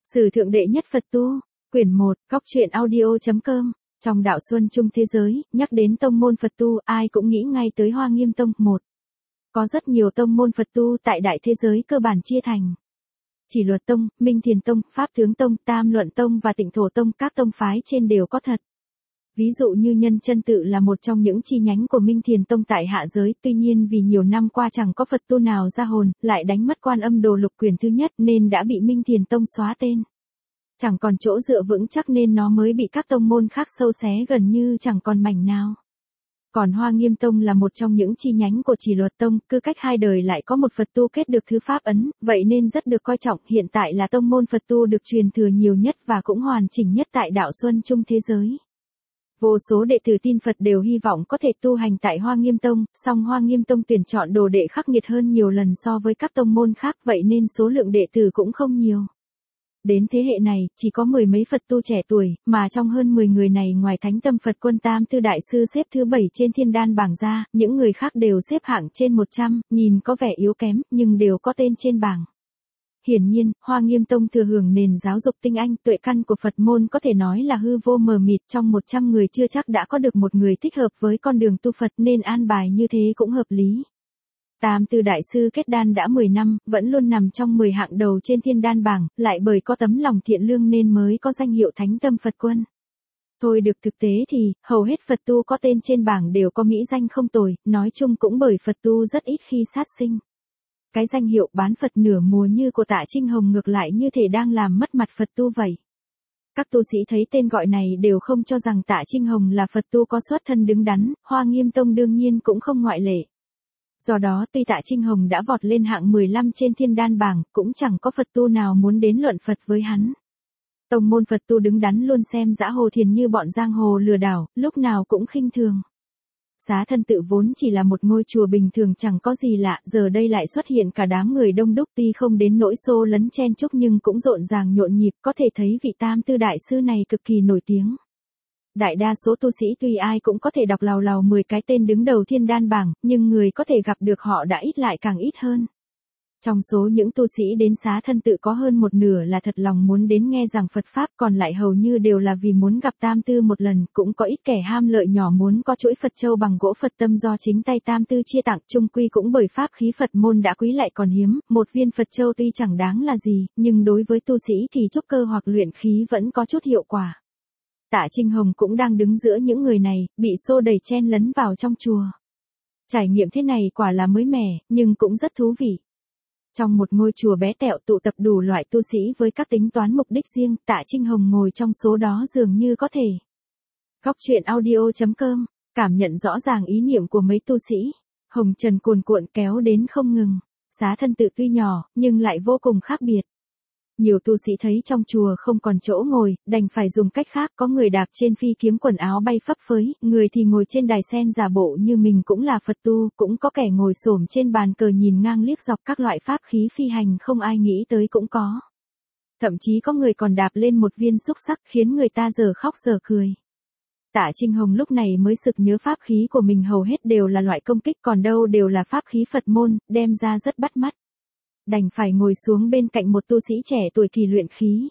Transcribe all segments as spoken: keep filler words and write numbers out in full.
Sử thượng đệ nhất Phật tu, quyển một, góc truyện audio.com. Trong đạo Xuân Trung thế giới, nhắc đến tông môn Phật tu, ai cũng nghĩ ngay tới Hoa Nghiêm Tông. Một, có rất nhiều tông môn Phật tu tại đại thế giới cơ bản chia thành Chỉ Luật Tông, Minh Thiền Tông, Pháp Tướng Tông, Tam Luận Tông và Tịnh Thổ Tông. Các tông phái trên đều có thật. Ví dụ như Nhân Chân Tự là một trong những chi nhánh của Minh Thiền Tông tại hạ giới, tuy nhiên vì nhiều năm qua chẳng có Phật tu nào ra hồn, lại đánh mất Quan Âm Đồ Lục quyển thứ nhất nên đã bị Minh Thiền Tông xóa tên. Chẳng còn chỗ dựa vững chắc nên nó mới bị các tông môn khác sâu xé gần như chẳng còn mảnh nào. Còn Hoa Nghiêm Tông là một trong những chi nhánh của Chỉ Luật Tông, cứ cách hai đời lại có một Phật tu kết được thứ pháp ấn, vậy nên rất được coi trọng, hiện tại là tông môn Phật tu được truyền thừa nhiều nhất và cũng hoàn chỉnh nhất tại đạo Xuân Trung thế giới. Vô số đệ tử tin Phật đều hy vọng có thể tu hành tại Hoa Nghiêm Tông, song Hoa Nghiêm Tông tuyển chọn đồ đệ khắc nghiệt hơn nhiều lần so với các tông môn khác, vậy nên số lượng đệ tử cũng không nhiều. Đến thế hệ này, chỉ có mười mấy Phật tu trẻ tuổi, mà trong hơn mười người này ngoài Thánh Tâm Phật Quân Tam Tư Đại Sư xếp thứ bảy trên thiên đan bảng ra, những người khác đều xếp hạng trên một trăm, nhìn có vẻ yếu kém, nhưng đều có tên trên bảng. Hiển nhiên, Hoa Nghiêm Tông thừa hưởng nền giáo dục tinh anh, tuệ căn của Phật môn có thể nói là hư vô mờ mịt, trong một trăm người chưa chắc đã có được một người thích hợp với con đường tu Phật nên an bài như thế cũng hợp lý. Tam Tư Đại Sư kết đan đã mười năm, vẫn luôn nằm trong mười hạng đầu trên thiên đan bảng, lại bởi có tấm lòng thiện lương nên mới có danh hiệu Thánh Tâm Phật Quân. Thôi được, thực tế thì, hầu hết Phật tu có tên trên bảng đều có mỹ danh không tồi, nói chung cũng bởi Phật tu rất ít khi sát sinh. Cái danh hiệu bán Phật nửa mùa như của Tạ Trinh Hồng ngược lại như thể đang làm mất mặt Phật tu vậy. Các tu sĩ thấy tên gọi này đều không cho rằng Tạ Trinh Hồng là Phật tu có xuất thân đứng đắn, Hoa Nghiêm Tông đương nhiên cũng không ngoại lệ. Do đó tuy Tạ Trinh Hồng đã vọt lên hạng mười lăm trên thiên đan bảng, cũng chẳng có Phật tu nào muốn đến luận Phật với hắn. Tông môn Phật tu đứng đắn luôn xem Dã Hồ Thiền như bọn giang hồ lừa đảo, lúc nào cũng khinh thường. Xá Thân Tự vốn chỉ là một ngôi chùa bình thường chẳng có gì lạ, giờ đây lại xuất hiện cả đám người đông đúc, tuy không đến nỗi xô lấn chen chúc nhưng cũng rộn ràng nhộn nhịp, có thể thấy vị Tam Tư Đại Sư này cực kỳ nổi tiếng. Đại đa số tu sĩ tuy ai cũng có thể đọc lào lào mười cái tên đứng đầu thiên đan bảng, nhưng người có thể gặp được họ đã ít lại càng ít hơn. Trong số những tu sĩ đến Xá Thân Tự có hơn một nửa là thật lòng muốn đến nghe giảng Phật Pháp, còn lại hầu như đều là vì muốn gặp Tam Tư một lần, cũng có ít kẻ ham lợi nhỏ muốn có chuỗi Phật châu bằng gỗ Phật tâm do chính tay Tam Tư chia tặng, chung quy cũng bởi pháp khí Phật môn đã quý lại còn hiếm, một viên Phật châu tuy chẳng đáng là gì, nhưng đối với tu sĩ thì trúc cơ hoặc luyện khí vẫn có chút hiệu quả. Tạ Trinh Hồng cũng đang đứng giữa những người này, bị xô đẩy chen lấn vào trong chùa. Trải nghiệm thế này quả là mới mẻ, nhưng cũng rất thú vị. Trong một ngôi chùa bé tẹo tụ tập đủ loại tu sĩ với các tính toán mục đích riêng, Tạ Trinh Hồng ngồi trong số đó dường như có thể. Góc truyện audio.com, cảm nhận rõ ràng ý niệm của mấy tu sĩ. Hồng trần cuồn cuộn kéo đến không ngừng. Xá Thân Tự tuy nhỏ, nhưng lại vô cùng khác biệt. Nhiều tu sĩ thấy trong chùa không còn chỗ ngồi, đành phải dùng cách khác, có người đạp trên phi kiếm quần áo bay phấp phới, người thì ngồi trên đài sen giả bộ như mình cũng là Phật tu, cũng có kẻ ngồi xổm trên bàn cờ nhìn ngang liếc dọc, các loại pháp khí phi hành không ai nghĩ tới cũng có. Thậm chí có người còn đạp lên một viên xúc xắc khiến người ta giờ khóc giờ cười. Tạ Trinh Hồng lúc này mới sực nhớ pháp khí của mình hầu hết đều là loại công kích, còn đâu đều là pháp khí Phật môn, đem ra rất bắt mắt. Đành phải ngồi xuống bên cạnh một tu sĩ trẻ tuổi kỳ luyện khí.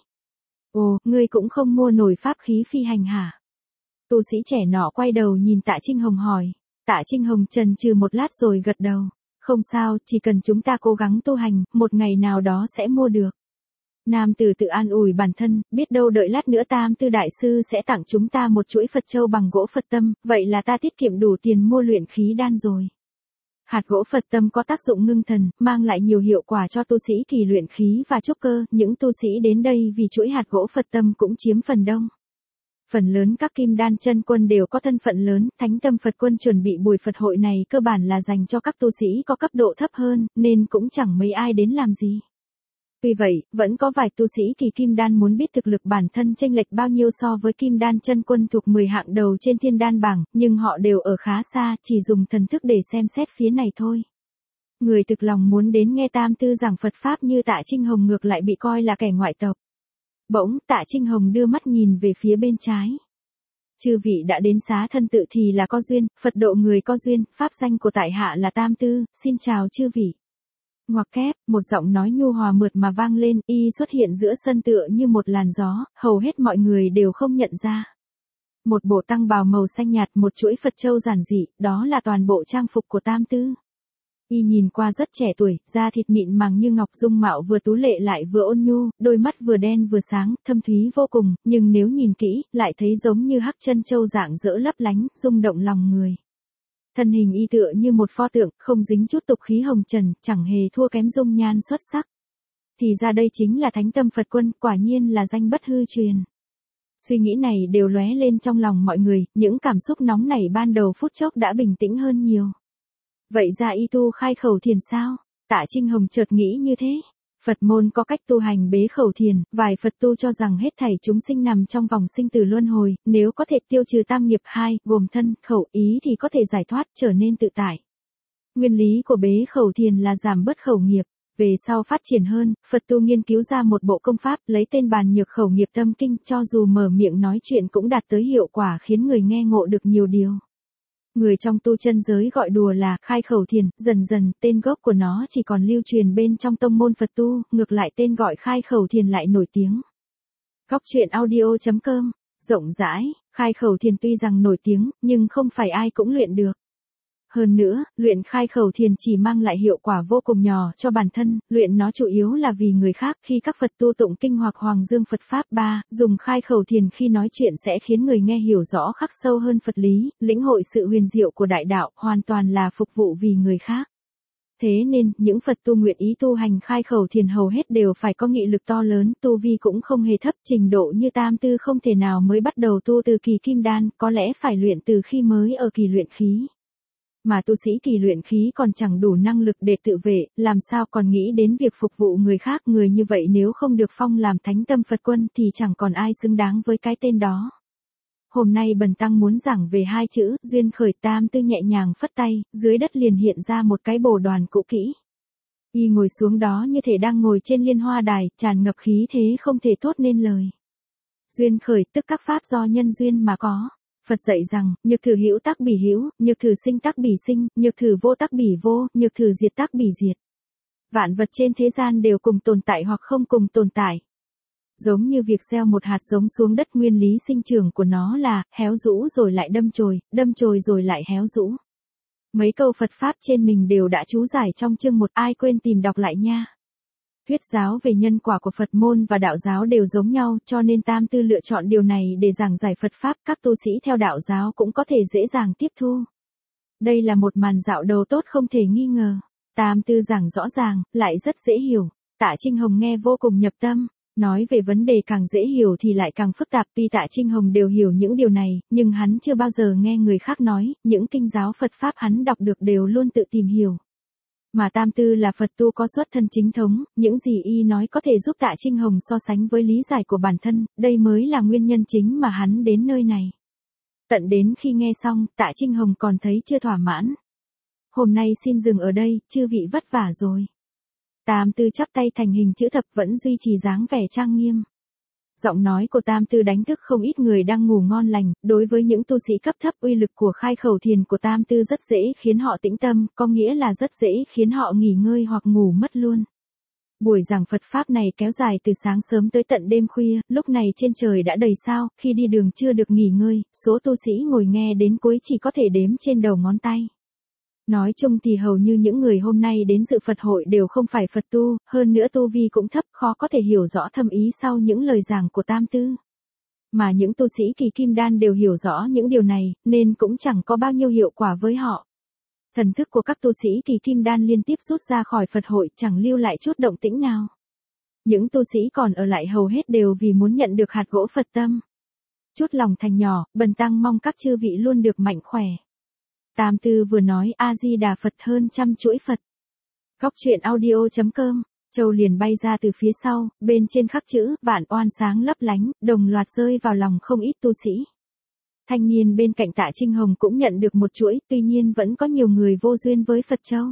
Ồ, ngươi cũng không mua nổi pháp khí phi hành hả? Tu sĩ trẻ nọ quay đầu nhìn Tạ Trinh Hồng hỏi. Tạ Trinh Hồng chần chừ một lát rồi gật đầu. Không sao, chỉ cần chúng ta cố gắng tu hành, một ngày nào đó sẽ mua được. Nam tử tự an ủi bản thân, biết đâu đợi lát nữa Tam Tư Đại Sư sẽ tặng chúng ta một chuỗi Phật châu bằng gỗ Phật tâm, vậy là ta tiết kiệm đủ tiền mua luyện khí đan rồi. Hạt gỗ Phật tâm có tác dụng ngưng thần, mang lại nhiều hiệu quả cho tu sĩ kỳ luyện khí và trúc cơ, những tu sĩ đến đây vì chuỗi hạt gỗ Phật tâm cũng chiếm phần đông. Phần lớn các kim đan chân quân đều có thân phận lớn, Thánh Tâm Phật Quân chuẩn bị buổi Phật hội này cơ bản là dành cho các tu sĩ có cấp độ thấp hơn, nên cũng chẳng mấy ai đến làm gì. Tuy vậy, vẫn có vài tu sĩ kỳ kim đan muốn biết thực lực bản thân chênh lệch bao nhiêu so với kim đan chân quân thuộc mười hạng đầu trên thiên đan bảng, nhưng họ đều ở khá xa, chỉ dùng thần thức để xem xét phía này thôi. Người thực lòng muốn đến nghe Tam Tư giảng Phật Pháp như Tạ Trinh Hồng ngược lại bị coi là kẻ ngoại tộc. Bỗng, Tạ Trinh Hồng đưa mắt nhìn về phía bên trái. Chư vị đã đến Xá Thân Tự thì là có duyên, Phật độ người có duyên, pháp danh của tại hạ là Tam Tư, xin chào chư vị. Ngoặc kép, một giọng nói nhu hòa mượt mà vang lên, y xuất hiện giữa sân tựa như một làn gió, hầu hết mọi người đều không nhận ra. Một bộ tăng bào màu xanh nhạt, một chuỗi Phật châu giản dị, đó là toàn bộ trang phục của Tam Tư. Y nhìn qua rất trẻ tuổi, da thịt mịn màng như ngọc, dung mạo vừa tú lệ lại vừa ôn nhu, đôi mắt vừa đen vừa sáng, thâm thúy vô cùng, nhưng nếu nhìn kỹ, lại thấy giống như hắc chân châu dạng dỡ lấp lánh, rung động lòng người. Thân hình y tựa như một pho tượng, không dính chút tục khí hồng trần, chẳng hề thua kém dung nhan xuất sắc. Thì ra đây chính là Thánh Tâm Phật Quân, quả nhiên là danh bất hư truyền. Suy nghĩ này đều lóe lên trong lòng mọi người, những cảm xúc nóng nảy ban đầu phút chốc đã bình tĩnh hơn nhiều. Vậy ra y tu khai khẩu thiền sao? Tạ Trinh Hồng chợt nghĩ như thế. Phật môn có cách tu hành bế khẩu thiền, vài Phật tu cho rằng hết thảy chúng sinh nằm trong vòng sinh tử luân hồi, nếu có thể tiêu trừ tam nghiệp hai, gồm thân, khẩu, ý thì có thể giải thoát, trở nên tự tại. Nguyên lý của bế khẩu thiền là giảm bớt khẩu nghiệp. Về sau phát triển hơn, Phật tu nghiên cứu ra một bộ công pháp, lấy tên bàn nhược khẩu nghiệp tâm kinh, cho dù mở miệng nói chuyện cũng đạt tới hiệu quả khiến người nghe ngộ được nhiều điều. Người trong tu chân giới gọi đùa là khai khẩu thiền, dần dần tên gốc của nó chỉ còn lưu truyền bên trong tông môn Phật tu, ngược lại tên gọi khai khẩu thiền lại nổi tiếng. Góc truyện audio chấm com, rộng rãi, khai khẩu thiền tuy rằng nổi tiếng, nhưng không phải ai cũng luyện được. Hơn nữa, luyện khai khẩu thiền chỉ mang lại hiệu quả vô cùng nhỏ cho bản thân, luyện nó chủ yếu là vì người khác. Khi các Phật tu tụng kinh hoặc Hoàng Dương Phật Pháp ba, dùng khai khẩu thiền khi nói chuyện sẽ khiến người nghe hiểu rõ khắc sâu hơn Phật lý, lĩnh hội sự huyền diệu của đại đạo, hoàn toàn là phục vụ vì người khác. Thế nên, những Phật tu nguyện ý tu hành khai khẩu thiền hầu hết đều phải có nghị lực to lớn, tu vi cũng không hề thấp, trình độ như Tam Tư không thể nào mới bắt đầu tu từ kỳ kim đan, có lẽ phải luyện từ khi mới ở kỳ luyện khí. Mà tu sĩ kỳ luyện khí còn chẳng đủ năng lực để tự vệ, làm sao còn nghĩ đến việc phục vụ người khác. Người như vậy nếu không được phong làm Thánh Tâm Phật Quân thì chẳng còn ai xứng đáng với cái tên đó. Hôm nay bần tăng muốn giảng về hai chữ, duyên khởi. Tam Tư nhẹ nhàng phất tay, dưới đất liền hiện ra một cái bồ đoàn cũ kỹ. Y ngồi xuống đó như thể đang ngồi trên liên hoa đài, tràn ngập khí thế không thể thốt nên lời. Duyên khởi tức các pháp do nhân duyên mà có. Phật dạy rằng, nhược thử hữu tác bỉ hữu, nhược thử sinh tác bỉ sinh, nhược thử vô tác bỉ vô, nhược thử diệt tác bỉ diệt. Vạn vật trên thế gian đều cùng tồn tại hoặc không cùng tồn tại. Giống như việc gieo một hạt giống xuống đất, nguyên lý sinh trưởng của nó là, héo rũ rồi lại đâm chồi, đâm chồi rồi lại héo rũ. Mấy câu Phật Pháp trên mình đều đã chú giải trong chương một, ai quên tìm đọc lại nha. Thuyết giáo về nhân quả của Phật môn và đạo giáo đều giống nhau, cho nên Tam Tư lựa chọn điều này để giảng giải Phật Pháp, các tu sĩ theo đạo giáo cũng có thể dễ dàng tiếp thu. Đây là một màn dạo đầu tốt không thể nghi ngờ. Tam Tư giảng rõ ràng, lại rất dễ hiểu. Tạ Trinh Hồng nghe vô cùng nhập tâm. Nói về vấn đề càng dễ hiểu thì lại càng phức tạp. Tuy Tạ Trinh Hồng đều hiểu những điều này, nhưng hắn chưa bao giờ nghe người khác nói, những kinh giáo Phật Pháp hắn đọc được đều luôn tự tìm hiểu. Mà Tam Tư là Phật tu có xuất thân chính thống, những gì y nói có thể giúp Tạ Trinh Hồng so sánh với lý giải của bản thân, đây mới là nguyên nhân chính mà hắn đến nơi này. Tận đến khi nghe xong, Tạ Trinh Hồng còn thấy chưa thỏa mãn. Hôm nay xin dừng ở đây, chư vị vất vả rồi. Tam Tư chắp tay thành hình chữ thập, vẫn duy trì dáng vẻ trang nghiêm. Giọng nói của Tam Tư đánh thức không ít người đang ngủ ngon lành, đối với những tu sĩ cấp thấp uy lực của khai khẩu thiền của Tam Tư rất dễ khiến họ tĩnh tâm, có nghĩa là rất dễ khiến họ nghỉ ngơi hoặc ngủ mất luôn. Buổi giảng Phật Pháp này kéo dài từ sáng sớm tới tận đêm khuya, lúc này trên trời đã đầy sao, khi đi đường chưa được nghỉ ngơi, số tu sĩ ngồi nghe đến cuối chỉ có thể đếm trên đầu ngón tay. Nói chung thì hầu như những người hôm nay đến dự Phật hội đều không phải Phật tu, hơn nữa tu vi cũng thấp, khó có thể hiểu rõ thâm ý sau những lời giảng của Tam Tư. Mà những tu sĩ kỳ kim đan đều hiểu rõ những điều này, nên cũng chẳng có bao nhiêu hiệu quả với họ. Thần thức của các tu sĩ kỳ kim đan liên tiếp rút ra khỏi Phật hội, chẳng lưu lại chút động tĩnh nào. Những tu sĩ còn ở lại hầu hết đều vì muốn nhận được hạt gỗ Phật tâm. Chút lòng thành nhỏ, bần tăng mong các chư vị luôn được mạnh khỏe. Tam Tư vừa nói A-di-đà Phật hơn trăm chuỗi Phật. Góc truyện audio chấm com, châu liền bay ra từ phía sau, bên trên khắc chữ, vạn oan sáng lấp lánh, đồng loạt rơi vào lòng không ít tu sĩ. Thanh niên bên cạnh Tạ Trinh Hồng cũng nhận được một chuỗi, tuy nhiên vẫn có nhiều người vô duyên với Phật châu.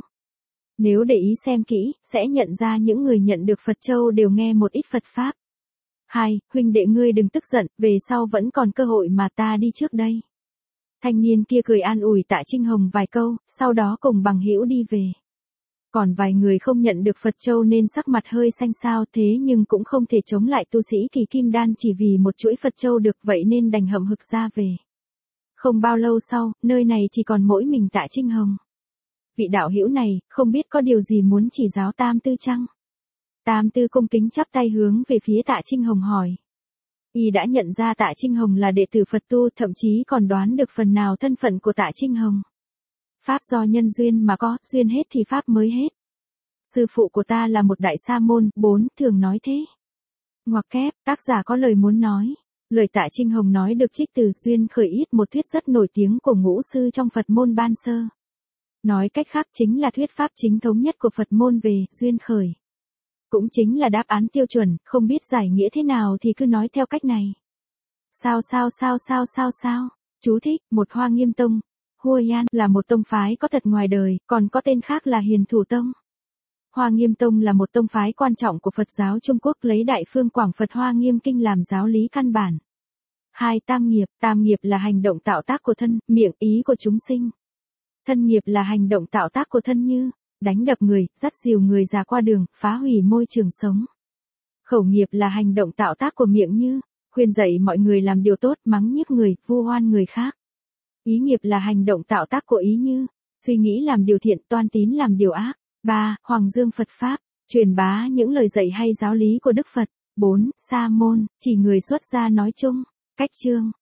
Nếu để ý xem kỹ, sẽ nhận ra những người nhận được Phật châu đều nghe một ít Phật Pháp. Hai, huynh đệ ngươi đừng tức giận, về sau vẫn còn cơ hội mà ta đi trước đây. Thanh niên kia cười an ủi Tạ Trinh Hồng vài câu, sau đó cùng bằng hữu đi về. Còn vài người không nhận được Phật châu nên sắc mặt hơi xanh xao, thế nhưng cũng không thể chống lại tu sĩ kỳ kim đan chỉ vì một chuỗi Phật châu được, vậy nên đành hậm hực ra về. Không bao lâu sau, nơi này chỉ còn mỗi mình Tạ Trinh Hồng. Vị đạo hữu này, không biết có điều gì muốn chỉ giáo Tam Tư chăng? Tam Tư cung kính chắp tay hướng về phía Tạ Trinh Hồng hỏi. Y đã nhận ra Tạ Trinh Hồng là đệ tử Phật tu, thậm chí còn đoán được phần nào thân phận của Tạ Trinh Hồng. Pháp do nhân duyên mà có, duyên hết thì Pháp mới hết. Sư phụ của ta là một đại sa môn, bốn, thường nói thế. Ngoặc kép, tác giả có lời muốn nói. Lời Tạ Trinh Hồng nói được trích từ Duyên Khởi Yết, một thuyết rất nổi tiếng của ngũ sư trong Phật môn Ban Sơ. Nói cách khác chính là thuyết pháp chính thống nhất của Phật môn về duyên khởi. Cũng chính là đáp án tiêu chuẩn, không biết giải nghĩa thế nào thì cứ nói theo cách này. Sao sao sao sao sao sao, chú thích, một Hoa Nghiêm Tông. Huayan là một tông phái có thật ngoài đời, còn có tên khác là Hiền Thủ Tông. Hoa Nghiêm Tông là một tông phái quan trọng của Phật giáo Trung Quốc, lấy Đại Phương Quảng Phật Hoa Nghiêm Kinh làm giáo lý căn bản. Hai Tam nghiệp, tam nghiệp là hành động tạo tác của thân, miệng, ý của chúng sinh. Thân nghiệp là hành động tạo tác của thân như đánh đập người, dắt dìu người già qua đường, phá hủy môi trường sống. Khẩu nghiệp là hành động tạo tác của miệng như khuyên dạy mọi người làm điều tốt, mắng nhiếc người, vu oan người khác. Ý nghiệp là hành động tạo tác của ý như suy nghĩ làm điều thiện, toan tín làm điều ác. ba. Hoàng dương Phật Pháp, truyền bá những lời dạy hay giáo lý của Đức Phật. bốn. Sa môn, chỉ người xuất gia nói chung. Cách chương